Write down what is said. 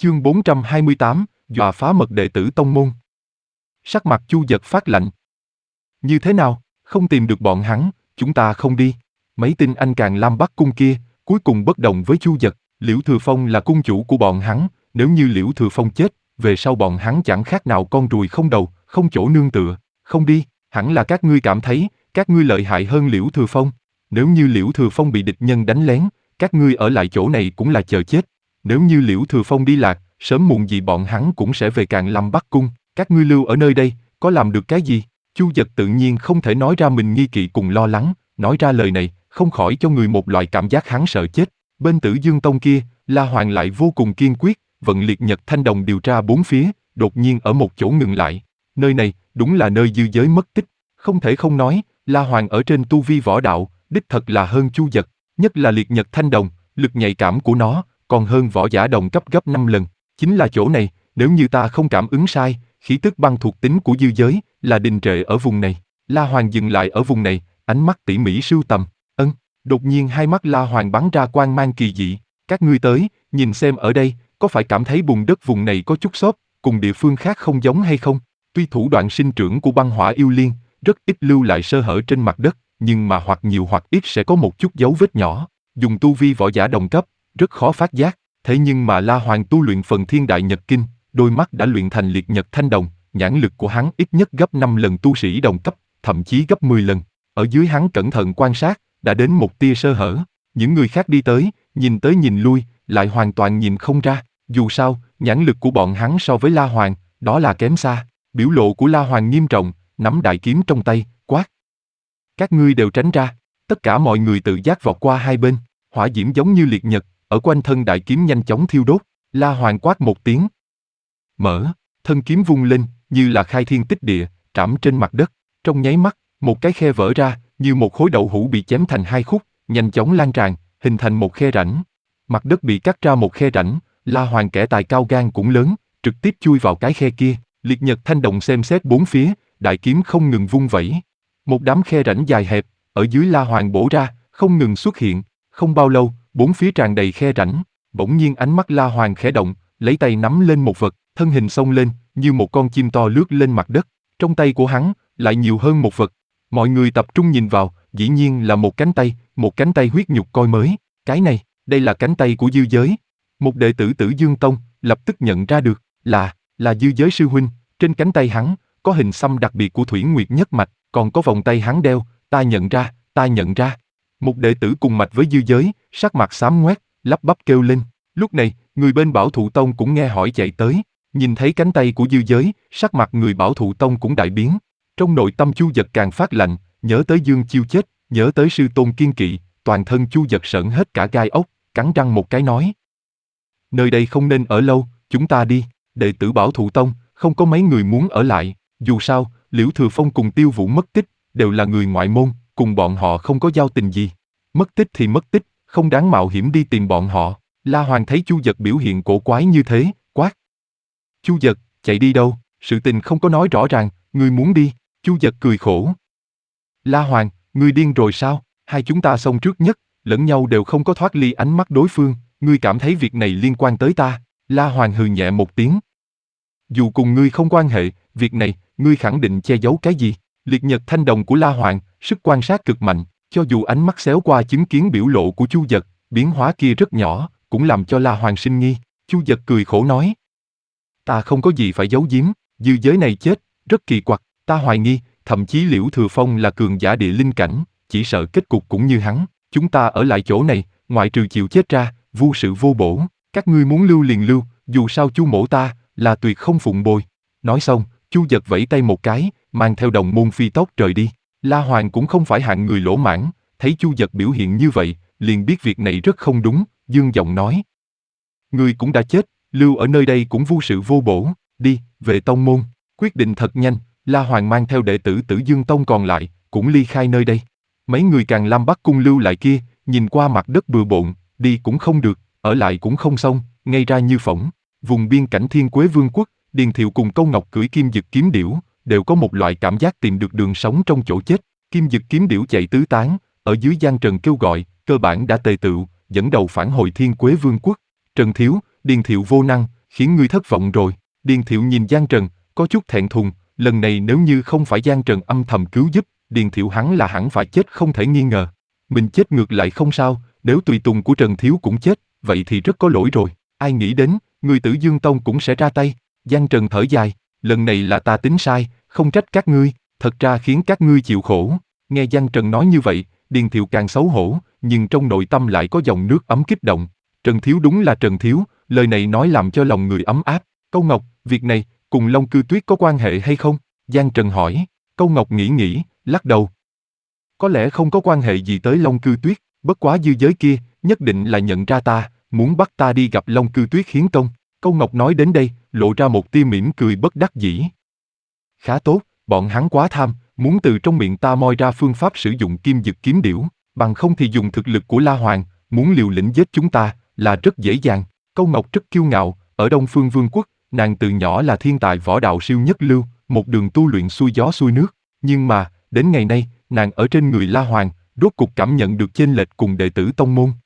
Chương 428, dọa phá mật đệ tử tông môn. Sắc mặt Chu Dật phát lạnh. Như thế nào, không tìm được bọn hắn, chúng ta không đi. Mấy tin anh Càn Lam Bắc cung kia, cuối cùng bất đồng với Chu Dật. Liễu Thừa Phong là cung chủ của bọn hắn, nếu như Liễu Thừa Phong chết, về sau bọn hắn chẳng khác nào con ruồi không đầu, không chỗ nương tựa. Không đi, hẳn là các ngươi cảm thấy, các ngươi lợi hại hơn Liễu Thừa Phong. Nếu như Liễu Thừa Phong bị địch nhân đánh lén, các ngươi ở lại chỗ này cũng là chờ chết. Nếu như Liễu Thừa Phong đi lạc, sớm muộn gì bọn hắn cũng sẽ về Càn Lam Bắc cung. Các ngươi lưu ở nơi đây, có làm được cái gì? Chu Dật tự nhiên không thể nói ra mình nghi kỵ cùng lo lắng, nói ra lời này, không khỏi cho người một loại cảm giác hắn sợ chết. Bên Tử Dương Tông kia, La Hoàng lại vô cùng kiên quyết, vận liệt nhật thanh đồng điều tra bốn phía, đột nhiên ở một chỗ ngừng lại. Nơi này, đúng là nơi dư giới mất tích. Không thể không nói, La Hoàng ở trên tu vi võ đạo, đích thật là hơn Chu Dật, nhất là liệt nhật thanh đồng, lực nhạy cảm của nó, còn hơn võ giả đồng cấp gấp 5 lần. Chính là chỗ này, nếu như ta không cảm ứng sai, khí tức băng thuộc tính của dư giới là đình trệ ở vùng này. La Hoàng dừng lại ở vùng này, ánh mắt tỉ mỉ sưu tầm. Đột nhiên hai mắt La Hoàng bắn ra quang mang kỳ dị. Các ngươi tới, nhìn xem ở đây, có phải cảm thấy bùn đất vùng này có chút xốp, cùng địa phương khác không giống hay không? Tuy thủ đoạn sinh trưởng của băng hỏa yêu liên, rất ít lưu lại sơ hở trên mặt đất, nhưng mà hoặc nhiều hoặc ít sẽ có một chút dấu vết nhỏ. Dùng tu vi võ giả đồng cấp, rất khó phát giác. Thế nhưng mà La Hoàng tu luyện phần Thiên Đại Nhật Kinh, đôi mắt đã luyện thành liệt nhật thanh đồng, nhãn lực của hắn ít nhất gấp 5 lần tu sĩ đồng cấp, thậm chí gấp 10 lần. Ở dưới hắn cẩn thận quan sát, đã đến một tia sơ hở. Những người khác đi tới nhìn lui, lại hoàn toàn nhìn không ra. Dù sao, nhãn lực của bọn hắn so với La Hoàng, đó là kém xa. Biểu lộ của La Hoàng nghiêm trọng, nắm đại kiếm trong tay, quát. Các ngươi đều tránh ra. Tất cả mọi người tự giác vọt qua hai bên. Hỏa diễm giống như liệt nhật, ở quanh thân đại kiếm nhanh chóng thiêu đốt. La Hoàng quát một tiếng. Mở, thân kiếm vung lên, như là khai thiên tích địa, trảm trên mặt đất. Trong nháy mắt, một cái khe vỡ ra, như một khối đậu hũ bị chém thành hai khúc, nhanh chóng lan tràn, hình thành một khe rãnh. Mặt đất bị cắt ra một khe rãnh, La Hoàng kẻ tài cao gan cũng lớn, trực tiếp chui vào cái khe kia. Liệt nhật thanh đồng xem xét bốn phía, đại kiếm không ngừng vung vẩy. Một đám khe rãnh dài hẹp, ở dưới La Hoàng bổ ra, không ngừng xuất hiện. Không bao lâu, bốn phía tràn đầy khe rãnh. Bỗng nhiên ánh mắt La Hoàng khẽ động, lấy tay nắm lên một vật, thân hình xông lên, như một con chim to lướt lên mặt đất. Trong tay của hắn, lại nhiều hơn một vật. Mọi người tập trung nhìn vào, dĩ nhiên là một cánh tay huyết nhục coi mới. Cái này, đây là cánh tay của dư giới. Một đệ tử Tử Dương Tông, lập tức nhận ra được, là dư giới sư huynh. Trên cánh tay hắn, có hình xăm đặc biệt của Thủy Nguyệt nhất mạch, còn có vòng tay hắn đeo, ta nhận ra. Một đệ tử cùng mạch với dư giới, sắc mặt xám ngoét, lắp bắp kêu lên. Lúc này, người bên Bảo Thụ Tông cũng nghe hỏi chạy tới. Nhìn thấy cánh tay của dư giới, sắc mặt người Bảo Thụ Tông cũng đại biến. Trong nội tâm Chu Dật càng phát lạnh, nhớ tới Dương Chiêu chết, nhớ tới sư tôn kiên kỵ, toàn thân Chu Dật sởn hết cả gai ốc, cắn răng một cái nói. Nơi đây không nên ở lâu, chúng ta đi. Đệ tử Bảo Thụ Tông, không có mấy người muốn ở lại. Dù sao, Liễu Thừa Phong cùng Tiêu Vũ mất tích, đều là người ngoại môn, cùng bọn họ không có giao tình gì. Mất tích thì mất tích, không đáng mạo hiểm đi tìm bọn họ. La Hoàng thấy Chu Dật biểu hiện cổ quái như thế, quát. Chu Dật, chạy đi đâu? Sự tình không có nói rõ ràng, ngươi muốn đi. Chu Dật cười khổ. La Hoàng, ngươi điên rồi sao? Hai chúng ta xông trước nhất, lẫn nhau đều không có thoát ly ánh mắt đối phương, ngươi cảm thấy việc này liên quan tới ta? La Hoàng hừ nhẹ một tiếng. Dù cùng ngươi không quan hệ, việc này, ngươi khẳng định che giấu cái gì? Liệt nhật thanh đồng của La Hoàng, sức quan sát cực mạnh, cho dù ánh mắt xéo qua chứng kiến biểu lộ của Chu Dật, biến hóa kia rất nhỏ, cũng làm cho La Hoàng sinh nghi. Chu Dật cười khổ nói. Ta không có gì phải giấu giếm, dư giới này chết, rất kỳ quặc, ta hoài nghi, thậm chí Liễu Thừa Phong là cường giả địa linh cảnh, chỉ sợ kết cục cũng như hắn. Chúng ta ở lại chỗ này, ngoại trừ chịu chết ra, vô sự vô bổ, các ngươi muốn lưu liền lưu, dù sao Chu mỗ ta, là tuyệt không phụng bồi. Nói xong, Chu Dật vẫy tay một cái, mang theo đồng môn phi tốc rời đi. La Hoàng cũng không phải hạng người lỗ mãn, thấy Chu Dật biểu hiện như vậy, liền biết việc này rất không đúng, dương giọng nói. Ngươi cũng đã chết, lưu ở nơi đây cũng vô sự vô bổ, đi, về tông môn. Quyết định thật nhanh, La Hoàng mang theo đệ tử Tử Dương Tông còn lại, cũng ly khai nơi đây. Mấy người Càn Lam Bắc cung lưu lại kia, nhìn qua mặt đất bừa bộn, đi cũng không được, ở lại cũng không xong, ngay ra như phỏng. Vùng biên cảnh Thiên Quế Vương quốc, Điền Thiệu cùng Câu Ngọc cưỡi Kim Dực kiếm điểu, đều có một loại cảm giác tìm được đường sống trong chỗ chết. Kim Dực kiếm điểu chạy tứ tán, ở dưới Giang Trần kêu gọi, cơ bản đã tề tựu, dẫn đầu phản hồi Thiên Quế Vương quốc. Trần Thiếu, Điền Thiệu vô năng, Khiến ngươi thất vọng rồi. Điền Thiệu nhìn Giang Trần, có chút thẹn thùng, lần này nếu như không phải Giang Trần âm thầm cứu giúp, Điền Thiệu hắn là hẳn phải chết không thể nghi ngờ. Mình chết ngược lại không sao, nếu tùy tùng của Trần Thiếu cũng chết, vậy thì rất có lỗi rồi. Ai nghĩ đến, người Tử Dương Tông cũng sẽ ra tay. Giang Trần thở dài, lần này là ta tính sai, không trách các ngươi, thật ra khiến các ngươi chịu khổ. Nghe Giang Trần nói như vậy, Điền Thiệu càng xấu hổ, nhưng trong nội tâm lại có dòng nước ấm kích động. Trần Thiếu đúng là Trần Thiếu, lời này nói làm cho lòng người ấm áp. Câu Ngọc, việc này, cùng Long Cư Tuyết có quan hệ hay không? Giang Trần hỏi. Câu Ngọc nghĩ, lắc đầu. Có lẽ không có quan hệ gì tới Long Cư Tuyết, bất quá dư giới kia, nhất định là nhận ra ta, muốn bắt ta đi gặp Long Cư Tuyết hiến công. Câu Ngọc nói đến đây, lộ ra một tia mỉm cười bất đắc dĩ. Khá tốt, bọn hắn quá tham, muốn từ trong miệng ta moi ra phương pháp sử dụng kim dực kiếm điểu, bằng không thì dùng thực lực của La Hoàng, muốn liều lĩnh giết chúng ta, là rất dễ dàng. Câu Ngọc rất kiêu ngạo, ở Đông Phương Vương quốc, nàng từ nhỏ là thiên tài võ đạo siêu nhất lưu, một đường tu luyện xuôi gió xuôi nước, nhưng mà, đến ngày nay, nàng ở trên người La Hoàng, rốt cục cảm nhận được chênh lệch cùng đệ tử tông môn,